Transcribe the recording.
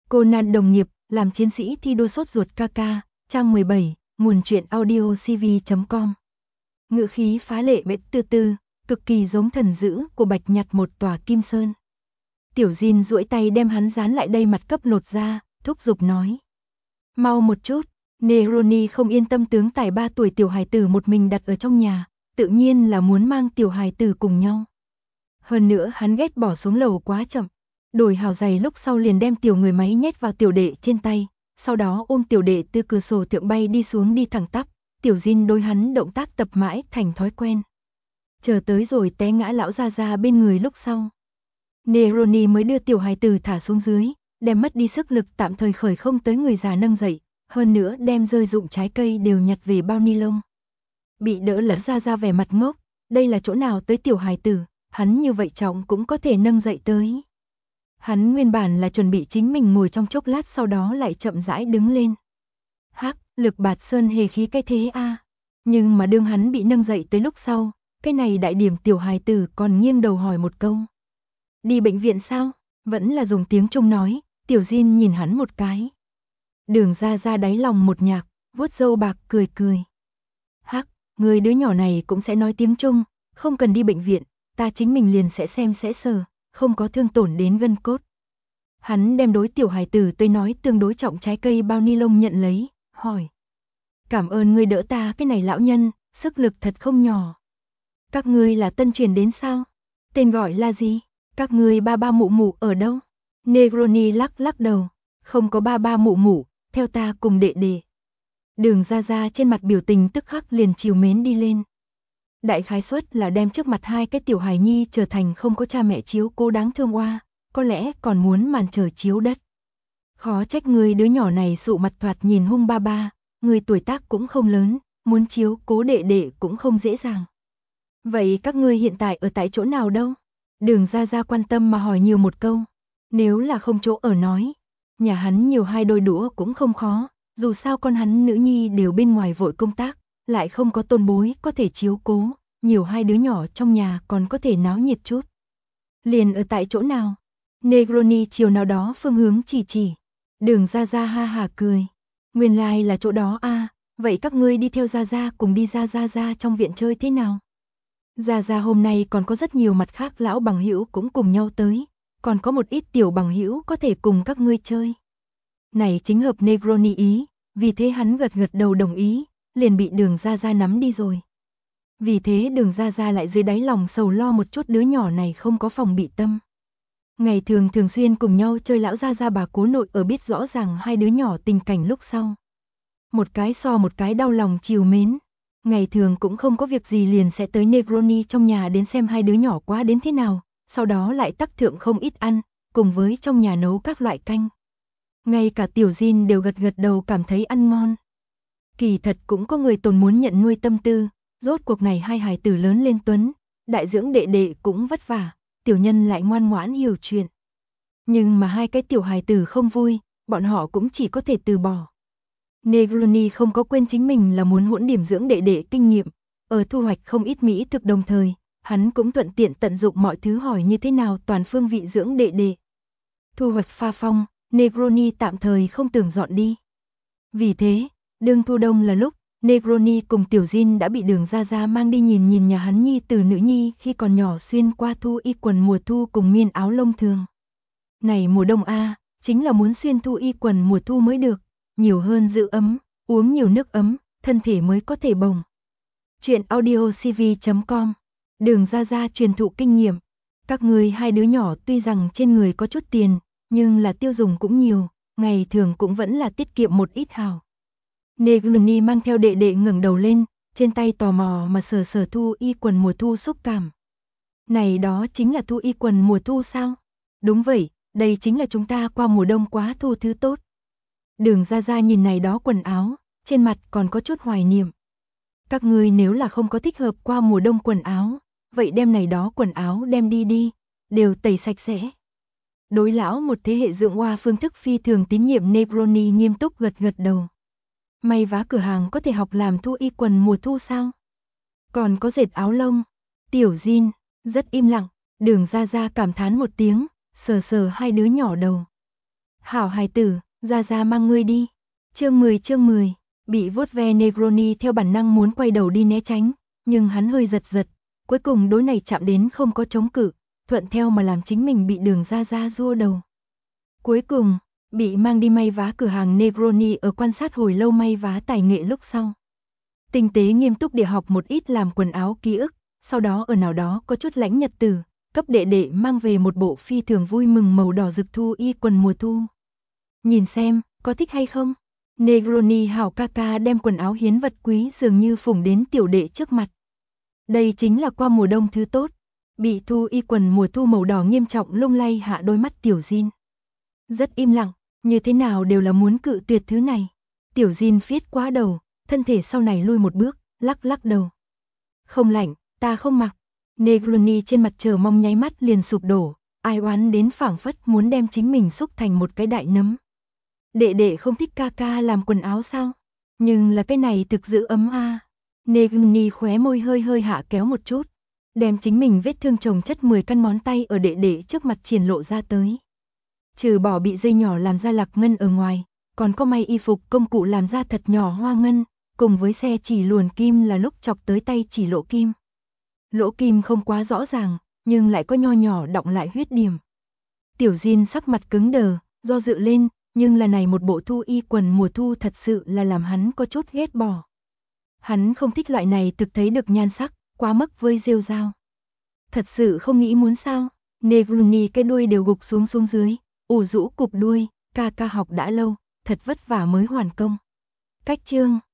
Conan đồng nghiệp, làm chiến sĩ thi đua sốt ruột KK, trang 17, nguồn truyện audio cv.com. Ngữ khí phá lệ bệ từ từ, cực kỳ giống thần dữ của Bạch Nhặt một tòa kim sơn. Tiểu Jin duỗi tay đem hắn dán lại đây mặt cấp lột ra, thúc giục nói. Mau một chút, Neroni không yên tâm tướng tài 3 tuổi tiểu hài tử một mình đặt ở trong nhà, tự nhiên là muốn mang tiểu hài tử cùng nhau. Hơn nữa hắn ghét bỏ xuống lầu quá chậm, đổi hào giày lúc sau liền đem tiểu người máy nhét vào tiểu đệ trên tay, sau đó ôm tiểu đệ từ cửa sổ thượng bay đi xuống đi thẳng tắp, tiểu Jin đối hắn động tác tập mãi thành thói quen. Chờ tới rồi té ngã lão gia gia bên người lúc sau. Neroni mới đưa tiểu hài tử thả xuống dưới, đem mất đi sức lực tạm thời khởi không tới người già nâng dậy, hơn nữa đem rơi dụng trái cây đều nhặt về bao ni lông. Bị đỡ lão gia gia vẻ mặt ngốc, đây là chỗ nào tới tiểu hài tử, hắn như vậy trọng cũng có thể nâng dậy tới. Hắn nguyên bản là chuẩn bị chính mình ngồi trong chốc lát sau đó lại chậm rãi đứng lên. Hắc, Lực Bạt Sơn hề khí cái thế a. Nhưng mà đương hắn bị nâng dậy tới lúc sau, cái này đại điểm tiểu hài tử còn nghiêng đầu hỏi một câu. Đi bệnh viện sao? Vẫn là dùng tiếng Trung nói, tiểu Jin nhìn hắn một cái. Đường ra ra đáy lòng một nhạc, vuốt râu bạc cười cười. Hắc, người đứa nhỏ này cũng sẽ nói tiếng Trung, không cần đi bệnh viện, ta chính mình liền sẽ xem sẽ sờ, không có thương tổn đến gân cốt. Hắn đem đối tiểu hài tử tới nói tương đối trọng trái cây bao ni lông nhận lấy, hỏi. Cảm ơn ngươi đỡ ta cái này lão nhân, sức lực thật không nhỏ. Các ngươi là tân truyền đến sao? Tên gọi là gì? Các ngươi ba ba mụ mụ ở đâu? Negroni lắc lắc đầu, không có ba ba mụ mụ, theo ta cùng đệ đệ. Đường ra ra trên mặt biểu tình tức khắc liền chiều mến đi lên. Đại khái suất là đem trước mặt hai cái tiểu hài nhi trở thành không có cha mẹ chiếu cố đáng thương oa, có lẽ còn muốn màn trời chiếu đất. Khó trách người đứa nhỏ này sụ mặt thoạt nhìn hung ba ba, người tuổi tác cũng không lớn, muốn chiếu cố đệ đệ cũng không dễ dàng. Vậy các ngươi hiện tại ở tại chỗ nào đâu? Đường ra ra quan tâm mà hỏi nhiều một câu. Nếu là không chỗ ở nói, nhà hắn nhiều hai đôi đũa cũng không khó, dù sao con hắn nữ nhi đều bên ngoài vội công tác, lại không có tôn bối có thể chiếu cố, nhiều hai đứa nhỏ trong nhà còn có thể náo nhiệt chút. Liền ở tại chỗ nào? Negroni chiều nào đó phương hướng chỉ. Đường ra ra ha hà cười. Nguyên lai là chỗ đó a, vậy các ngươi đi theo ra ra cùng đi ra trong viện chơi thế nào? Ra hôm nay còn có rất nhiều mặt khác lão bằng hữu cũng cùng nhau tới, còn có một ít tiểu bằng hữu có thể cùng các ngươi chơi. Này chính hợp Negroni ý, vì thế hắn gật đầu đồng ý, liền bị đường ra nắm đi rồi. Vì thế đường ra lại dưới đáy lòng sầu lo một chút đứa nhỏ này không có phòng bị tâm. Ngày thường xuyên cùng nhau chơi lão ra bà cố nội ở biết rõ ràng hai đứa nhỏ tình cảnh lúc sau. Một cái so một cái đau lòng chiều mến. Ngày thường cũng không có việc gì liền sẽ tới Negroni trong nhà đến xem hai đứa nhỏ quá đến thế nào, sau đó lại tắc thượng không ít ăn, cùng với trong nhà nấu các loại canh. Ngay cả tiểu Jin đều gật đầu cảm thấy ăn ngon. Kỳ thật cũng có người tồn muốn nhận nuôi tâm tư, rốt cuộc này hai hài tử lớn lên tuấn, đại dưỡng đệ đệ cũng vất vả, tiểu nhân lại ngoan ngoãn hiểu chuyện. Nhưng mà hai cái tiểu hài tử không vui, bọn họ cũng chỉ có thể từ bỏ. Negroni không có quên chính mình là muốn hỗn điểm dưỡng đệ đệ kinh nghiệm, ở thu hoạch không ít mỹ thực đồng thời, hắn cũng thuận tiện tận dụng mọi thứ hỏi như thế nào toàn phương vị dưỡng đệ đệ. Thu hoạch pha phong, Negroni tạm thời không tưởng dọn đi. Vì thế, đương thu đông là lúc, Negroni cùng tiểu Jin đã bị đường ra mang đi nhìn nhà hắn nhi từ nữ nhi khi còn nhỏ xuyên qua thu y quần mùa thu cùng miên áo lông thường. Này mùa đông a, chính là muốn xuyên thu y quần mùa thu mới được, nhiều hơn giữ ấm, uống nhiều nước ấm, thân thể mới có thể bồng. Chuyện audio cv.com. Đường ra truyền thụ kinh nghiệm. Các người hai đứa nhỏ tuy rằng trên người có chút tiền, nhưng là tiêu dùng cũng nhiều, ngày thường cũng vẫn là tiết kiệm một ít hào. Negroni mang theo đệ đệ ngẩng đầu lên, trên tay tò mò mà sờ thu y quần mùa thu xúc cảm. Này đó chính là thu y quần mùa thu sao? Đúng vậy, đây chính là chúng ta qua mùa đông quá thu thứ tốt. Đường ra nhìn này đó quần áo, trên mặt còn có chút hoài niệm. Các ngươi nếu là không có thích hợp qua mùa đông quần áo, vậy đem này đó quần áo đem đi, đều tẩy sạch sẽ. Đối lão một thế hệ dưỡng oa phương thức phi thường tín nhiệm Negroni nghiêm túc gật đầu. May vá cửa hàng có thể học làm thu y quần mùa thu sao? Còn có dệt áo lông. Tiểu Jin rất im lặng, đường ra cảm thán một tiếng, sờ hai đứa nhỏ đầu. Hảo hài tử, ra mang ngươi đi. Chương 10, bị vuốt ve Negroni theo bản năng muốn quay đầu đi né tránh, nhưng hắn hơi giật, cuối cùng đối này chạm đến không có chống cự, thuận theo mà làm chính mình bị Đường Ra rua đầu. Cuối cùng, bị mang đi may vá cửa hàng Negroni ở quan sát hồi lâu may vá tài nghệ lúc sau. Tinh tế nghiêm túc để học một ít làm quần áo ký ức, sau đó ở nào đó có chút lãnh nhật tử, cấp đệ đệ mang về một bộ phi thường vui mừng màu đỏ rực thu y quần mùa thu. Nhìn xem, có thích hay không? Negroni hảo ca ca đem quần áo hiến vật quý dường như phủng đến tiểu đệ trước mặt. Đây chính là qua mùa đông thứ tốt. Bị thu y quần mùa thu màu đỏ nghiêm trọng lung lay hạ đôi mắt tiểu Jin. Rất im lặng, như thế nào đều là muốn cự tuyệt thứ này. Tiểu Jin phiết quá đầu, thân thể sau này lui một bước, lắc đầu. Không lạnh, ta không mặc. Negroni trên mặt chờ mong nháy mắt liền sụp đổ, ai oán đến phảng phất muốn đem chính mình xúc thành một cái đại nấm. Đệ đệ không thích ca ca làm quần áo sao? Nhưng là cái này thực giữ ấm a. Negroni khóe môi hơi hạ kéo một chút, đem chính mình vết thương chồng chất 10 căn ngón tay ở đệ đệ trước mặt triển lộ ra tới. Trừ bỏ bị dây nhỏ làm ra lạc ngân ở ngoài, còn có may y phục công cụ làm ra thật nhỏ hoa ngân, cùng với xe chỉ luồn kim là lúc chọc tới tay chỉ lỗ kim. Lỗ kim không quá rõ ràng, nhưng lại có nho nhỏ đọng lại huyết điểm. Tiểu Jin sắc mặt cứng đờ, do dự lên, nhưng là này một bộ thu y quần mùa thu thật sự là làm hắn có chút ghét bỏ. Hắn không thích loại này thực thấy được nhan sắc, quá mức với rêu rao. Thật sự không nghĩ muốn sao? Negroni cái đuôi đều gục xuống dưới, ủ rũ cụp đuôi, ca học đã lâu, thật vất vả mới hoàn công. Cách chương